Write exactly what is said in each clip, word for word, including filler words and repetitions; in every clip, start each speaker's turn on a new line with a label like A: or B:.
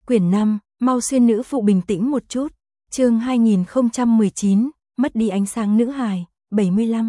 A: Quyển năm, mau xuyên nữ phụ bình tĩnh một chút. Chương hai nghìn không trăm mười chín, mất đi ánh sáng nữ hài, bảy mươi lăm.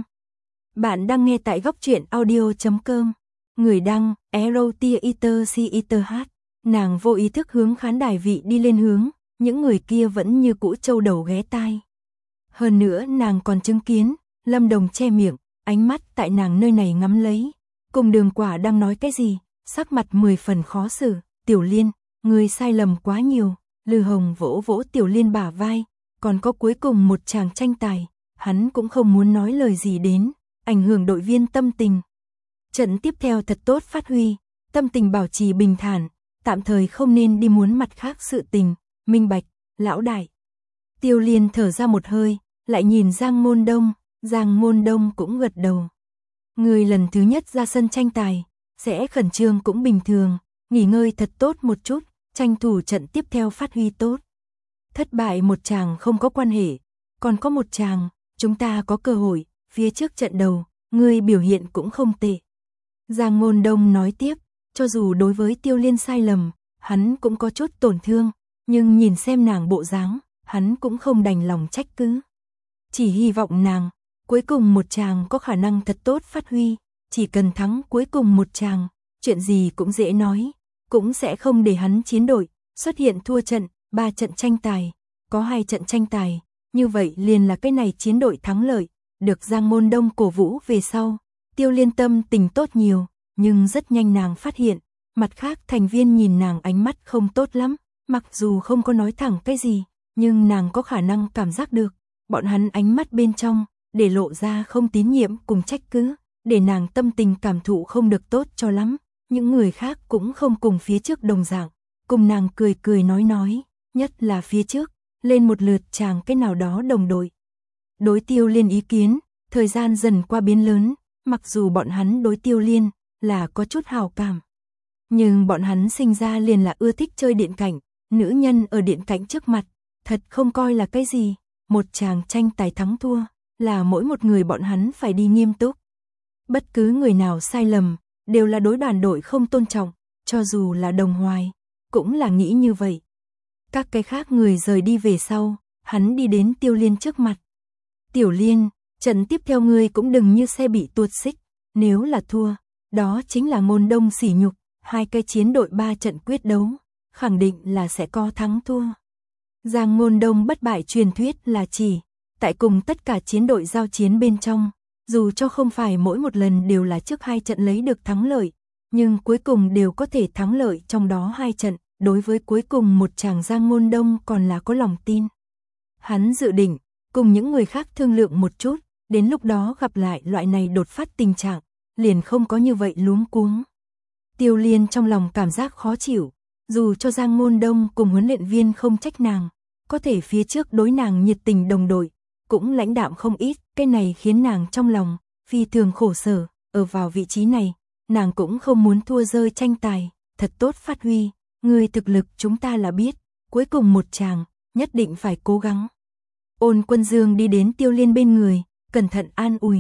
A: Bạn đang nghe tại góc truyện audio chấm com. Người đăng, Erotia Eater C Eater H. Nàng vô ý thức hướng khán đài vị đi lên hướng, những người kia vẫn như cũ trâu đầu ghé tai. Hơn nữa nàng còn chứng kiến, Lâm Đồng che miệng, ánh mắt tại nàng nơi này ngắm lấy. Cùng Đường Quả đang nói cái gì, sắc mặt mười phần khó xử. Tiểu Liên, người sai lầm quá nhiều. Lư Hồng vỗ vỗ Tiểu Liên bả vai, còn có cuối cùng một chàng tranh tài, hắn cũng không muốn nói lời gì đến, ảnh hưởng đội viên tâm tình. Trận tiếp theo thật tốt phát huy, tâm tình bảo trì bình thản, tạm thời không nên đi muốn mặt khác sự tình, minh bạch, lão đại. Tiêu Liên thở ra một hơi, lại nhìn Giang Môn Đông, Giang Môn Đông cũng gật đầu. Người lần thứ nhất ra sân tranh tài, sẽ khẩn trương cũng bình thường, nghỉ ngơi thật tốt một chút, tranh thủ trận tiếp theo phát huy tốt. Thất bại một chàng không có quan hệ, còn có một chàng, chúng ta có cơ hội, phía trước trận đầu, ngươi biểu hiện cũng không tệ. Giang Môn Đông nói tiếp, cho dù đối với Tiêu Liên sai lầm, hắn cũng có chút tổn thương, nhưng nhìn xem nàng bộ dáng, hắn cũng không đành lòng trách cứ. Chỉ hy vọng nàng, cuối cùng một chàng có khả năng thật tốt phát huy, chỉ cần thắng cuối cùng một chàng, chuyện gì cũng dễ nói, cũng sẽ không để hắn chiến đội, xuất hiện thua trận, ba trận tranh tài, có hai trận tranh tài, như vậy liền là cái này chiến đội thắng lợi, được Giang Môn Đông cổ vũ về sau. Tiêu Liên tâm tình tốt nhiều, nhưng rất nhanh nàng phát hiện, mặt khác thành viên nhìn nàng ánh mắt không tốt lắm, mặc dù không có nói thẳng cái gì, nhưng nàng có khả năng cảm giác được, bọn hắn ánh mắt bên trong, để lộ ra không tín nhiệm cùng trách cứ, để nàng tâm tình cảm thụ không được tốt cho lắm, những người khác cũng không cùng phía trước đồng dạng, cùng nàng cười cười nói nói, nhất là phía trước, lên một lượt chàng cái nào đó đồng đội. Đối Tiêu Liên ý kiến, thời gian dần qua biến lớn, mặc dù bọn hắn đối Tiêu Liên là có chút hào cảm, nhưng bọn hắn sinh ra liền là ưa thích chơi điện cảnh, nữ nhân ở điện cảnh trước mặt, thật không coi là cái gì, một chàng tranh tài thắng thua, là mỗi một người bọn hắn phải đi nghiêm túc. Bất cứ người nào sai lầm, đều là đối đoàn đội không tôn trọng, cho dù là Đồng Hoài, cũng là nghĩ như vậy. Các cái khác người rời đi về sau, hắn đi đến Tiêu Liên trước mặt. Tiểu Liên, trận tiếp theo ngươi cũng đừng như xe bị tuột xích, nếu là thua, đó chính là Môn Đông sỉ nhục, hai cái chiến đội ba trận quyết đấu, khẳng định là sẽ có thắng thua. Giang Môn Đông bất bại truyền thuyết là chỉ, tại cùng tất cả chiến đội giao chiến bên trong, dù cho không phải mỗi một lần đều là trước hai trận lấy được thắng lợi, nhưng cuối cùng đều có thể thắng lợi trong đó hai trận, đối với cuối cùng một chàng Giang Môn Đông còn là có lòng tin. Hắn dự định, cùng những người khác thương lượng một chút, đến lúc đó gặp lại loại này đột phát tình trạng, liền không có như vậy luống cuống. Tiêu Liên trong lòng cảm giác khó chịu, dù cho Giang Môn Đông cùng huấn luyện viên không trách nàng, có thể phía trước đối nàng nhiệt tình đồng đội, cũng lãnh đạm không ít, cái này khiến nàng trong lòng phi thường khổ sở, ở vào vị trí này, nàng cũng không muốn thua rơi tranh tài, thật tốt phát huy, người thực lực chúng ta là biết, cuối cùng một chàng, nhất định phải cố gắng. Ôn Quân Dương đi đến Tiêu Liên bên người, cẩn thận an ủi.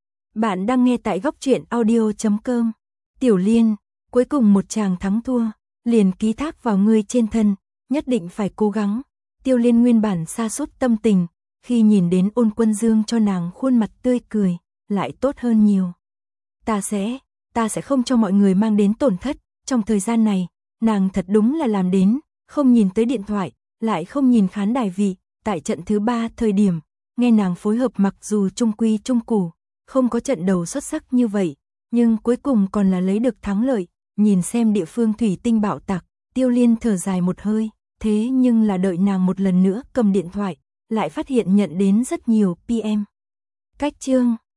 A: Bạn đang nghe tại góc truyện audio chấm com. Tiểu Liên, cuối cùng một chàng thắng thua, liền ký thác vào ngươi trên thân, nhất định phải cố gắng. Tiêu Liên nguyên bản sa sút tâm tình, khi nhìn đến Ôn Quân Dương cho nàng khuôn mặt tươi cười, lại tốt hơn nhiều. Ta sẽ, ta sẽ không cho mọi người mang đến tổn thất, trong thời gian này, nàng thật đúng là làm đến, không nhìn tới điện thoại, lại không nhìn khán đài vị, tại trận thứ ba thời điểm, nghe nàng phối hợp mặc dù trung quy trung củ, không có trận đầu xuất sắc như vậy, nhưng cuối cùng còn là lấy được thắng lợi, nhìn xem địa phương thủy tinh bạo tạc, Tiêu Liên thở dài một hơi, thế nhưng là đợi nàng một lần nữa cầm điện thoại, lại phát hiện nhận đến rất nhiều pê em. Cách chương